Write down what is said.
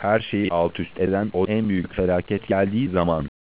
her şeyi alt üst eden o en büyük felaket geldiği zaman